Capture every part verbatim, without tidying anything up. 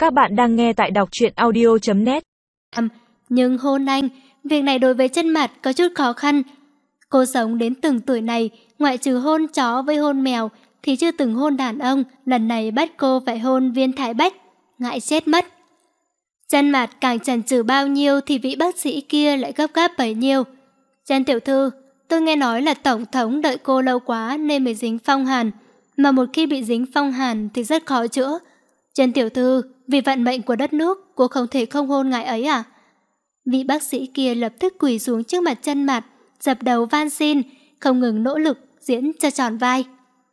Các bạn đang nghe tại đọc truyện audio chấm net. Nhưng hôn anh, việc này đối với Chân Mạt có chút khó khăn. Cô sống đến từng tuổi này, ngoại trừ hôn chó với hôn mèo thì chưa từng hôn đàn ông, lần này bắt cô phải hôn Viên Thái Bách, ngại chết mất. Chân Mạt càng chần chừ bao nhiêu thì vị bác sĩ kia lại gấp gáp bấy nhiêu. Chân tiểu thư, tôi nghe nói là tổng thống đợi cô lâu quá nên mới dính phong hàn, mà một khi bị dính phong hàn thì rất khó chữa. Chân tiểu thư, vì vận mệnh của đất nước, cô không thể không hôn ngài ấy à? Vị bác sĩ kia lập tức quỳ xuống trước mặt Chân Mạt, dập đầu van xin, không ngừng nỗ lực diễn cho tròn vai.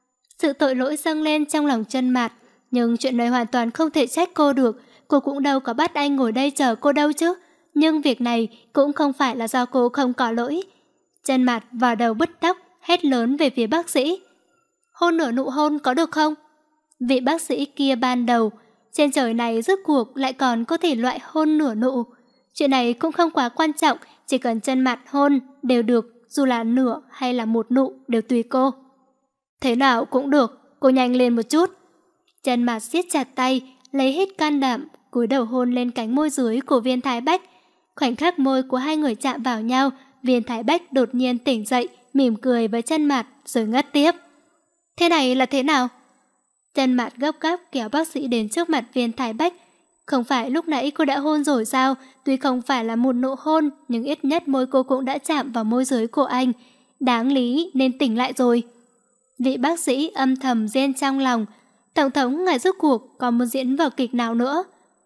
Sự tội lỗi dâng lên trong lòng Chân Mạt, nhưng chuyện này hoàn toàn không thể trách cô được. Cô cũng đâu có bắt anh ngồi đây chờ cô đâu chứ. Nhưng việc này cũng không phải là do cô không có lỗi. Chân Mạt vào đầu bứt tóc, hét lớn về phía bác sĩ. Hôn nửa nụ hôn có được không? Vị bác sĩ kia ban đầu, trên trời này rốt cuộc lại còn có thể loại hôn nửa nụ. Chuyện này cũng không quá quan trọng, chỉ cần Chân Mạt hôn đều được, dù là nửa hay là một nụ đều tùy cô. Thế nào cũng được, cô nhanh lên một chút. Chân Mạt siết chặt tay, lấy hết can đảm, cúi đầu hôn lên cánh môi dưới của Viên Thái Bách. Khoảnh khắc môi của hai người chạm vào nhau, Viên Thái Bách đột nhiên tỉnh dậy, mỉm cười với Chân Mạt rồi ngất tiếp. Thế này là thế nào? Chân Mạt gấp gáp kéo bác sĩ đến trước mặt Viên Thái Bách. Không phải lúc nãy cô đã hôn rồi sao? Tuy không phải là một nụ hôn, nhưng ít nhất môi cô cũng đã chạm vào môi dưới của anh. Đáng lý nên tỉnh lại rồi. Vị bác sĩ âm thầm rên trong lòng. Tổng thống, ngài rốt cuộc còn muốn diễn vở kịch nào nữa?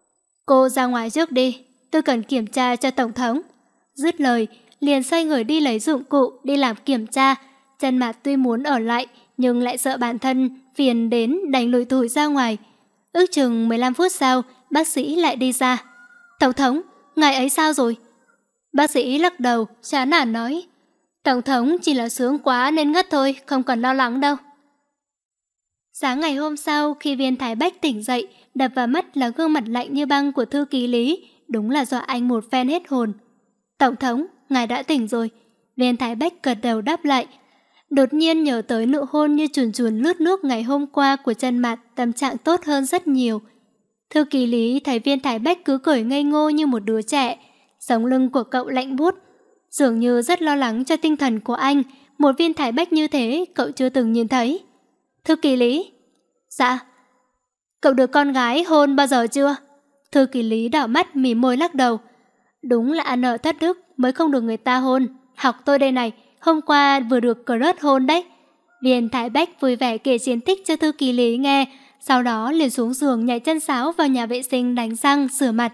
Cô ra ngoài trước đi, tôi cần kiểm tra cho tổng thống. Dứt lời, liền xoay người đi lấy dụng cụ, đi làm kiểm tra. Chân Mạt tuy muốn ở lại, nhưng lại sợ bản thân phiền đến đành lủi thủi ra ngoài. Ước chừng mười lăm phút sau, bác sĩ lại đi ra. Tổng thống, ngài ấy sao rồi? Bác sĩ lắc đầu, chán nản nói. Tổng thống chỉ là sướng quá nên ngất thôi, không cần lo lắng đâu. Sáng ngày hôm sau, khi Viên Thái Bách tỉnh dậy, đập vào mắt là gương mặt lạnh như băng của thư ký Lý, đúng là dọa anh một phen hết hồn. Tổng thống, ngài đã tỉnh rồi. Viên Thái Bách gật đầu đáp lại. Đột nhiên nhớ tới nụ hôn như chuồn chuồn lướt nước ngày hôm qua của Chân Mạt, tâm trạng tốt hơn rất nhiều. Thư ký Lý thấy Viên Thái Bách cứ cười ngây ngô như một đứa trẻ, sống lưng của cậu lạnh buốt, dường như rất lo lắng cho tinh thần của anh. Một Viên Thái Bách như thế cậu chưa từng nhìn thấy. Thư ký Lý. Dạ. Cậu được con gái hôn bao giờ chưa? Thư ký Lý đảo mắt mỉm môi lắc đầu. Đúng là ăn ở thất đức mới không được người ta hôn. Học tôi đây này, hôm qua vừa được crush hôn đấy. Viên Thái Bách vui vẻ kể chiến tích cho thư ký Lý nghe, sau đó liền xuống giường nhảy chân sáo vào nhà vệ sinh đánh răng rửa mặt.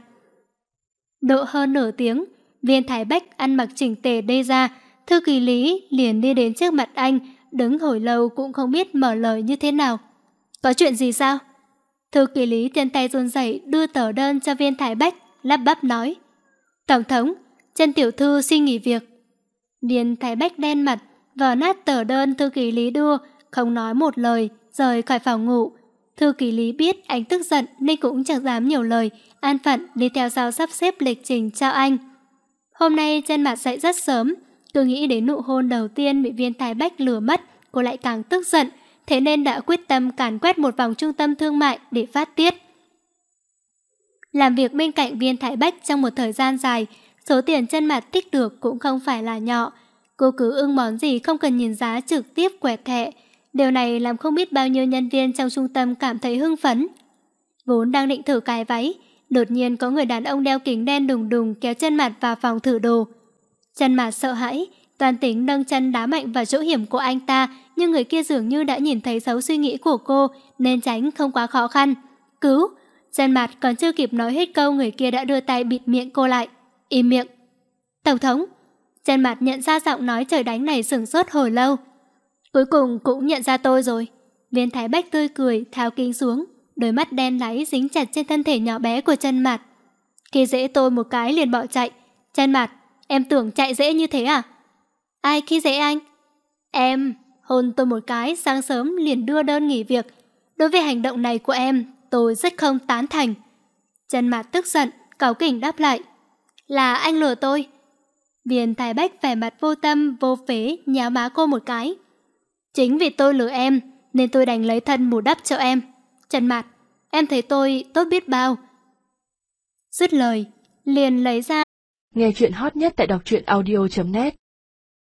Độ hơn nửa tiếng, Viên Thái Bách ăn mặc chỉnh tề đi ra, thư ký Lý liền đi đến trước mặt anh, đứng hồi lâu cũng không biết mở lời như thế nào. Có chuyện gì sao? Thư ký Lý chân tay run rẩy đưa tờ đơn cho Viên Thái Bách, lắp bắp nói. Tổng thống, Chân tiểu thư xin nghỉ việc. Viên Thái Bách đen mặt, vò nát tờ đơn thư ký Lý đưa, không nói một lời, rời khỏi phòng ngủ. Thư ký Lý biết anh tức giận nên cũng chẳng dám nhiều lời, an phận đi theo sau sắp xếp lịch trình cho anh. Hôm nay Chân Mạt dậy rất sớm, cứ nghĩ đến nụ hôn đầu tiên bị Viên Thái Bách lừa mất, cô lại càng tức giận, thế nên đã quyết tâm càn quét một vòng trung tâm thương mại để phát tiết. Làm việc bên cạnh Viên Thái Bách trong một thời gian dài, số tiền Chân Mạt tích được cũng không phải là nhỏ. Cô cứ ưng món gì không cần nhìn giá trực tiếp quẹt thẻ. Điều này làm không biết bao nhiêu nhân viên trong trung tâm cảm thấy hưng phấn. Vốn đang định thử cái váy, đột nhiên có người đàn ông đeo kính đen đùng đùng kéo Chân Mạt vào phòng thử đồ. Chân Mạt sợ hãi, toàn tính nâng chân đá mạnh vào chỗ hiểm của anh ta, nhưng người kia dường như đã nhìn thấy xấu suy nghĩ của cô nên tránh không quá khó khăn. Cứu! Chân Mạt còn chưa kịp nói hết câu, người kia đã đưa tay bịt miệng cô lại. Im miệng! Tổng thống! Chân Mạt nhận ra giọng nói trời đánh này sửng sốt hồi lâu. Cuối cùng cũng nhận ra tôi rồi. Viên Thái Bách tươi cười, tháo kính xuống, đôi mắt đen láy dính chặt trên thân thể nhỏ bé của Chân Mạt. Khi dễ tôi một cái liền bỏ chạy. Chân Mạt, em tưởng chạy dễ như thế à? Ai khi dễ anh? Em hôn tôi một cái, sáng sớm liền đưa đơn nghỉ việc. Đối với hành động này của em, tôi rất không tán thành. Chân Mạt tức giận, cáu kỉnh đáp lại. Là anh lừa tôi. Viên Thái Bách vẻ mặt vô tâm, vô phế, nhéo má cô một cái. Chính vì tôi lừa em, nên tôi đành lấy thân bù đắp cho em. Chân Mạt, em thấy tôi tốt biết bao. Dứt lời, liền lấy ra. Nghe chuyện hot nhất tại đọc truyện audio chấm net.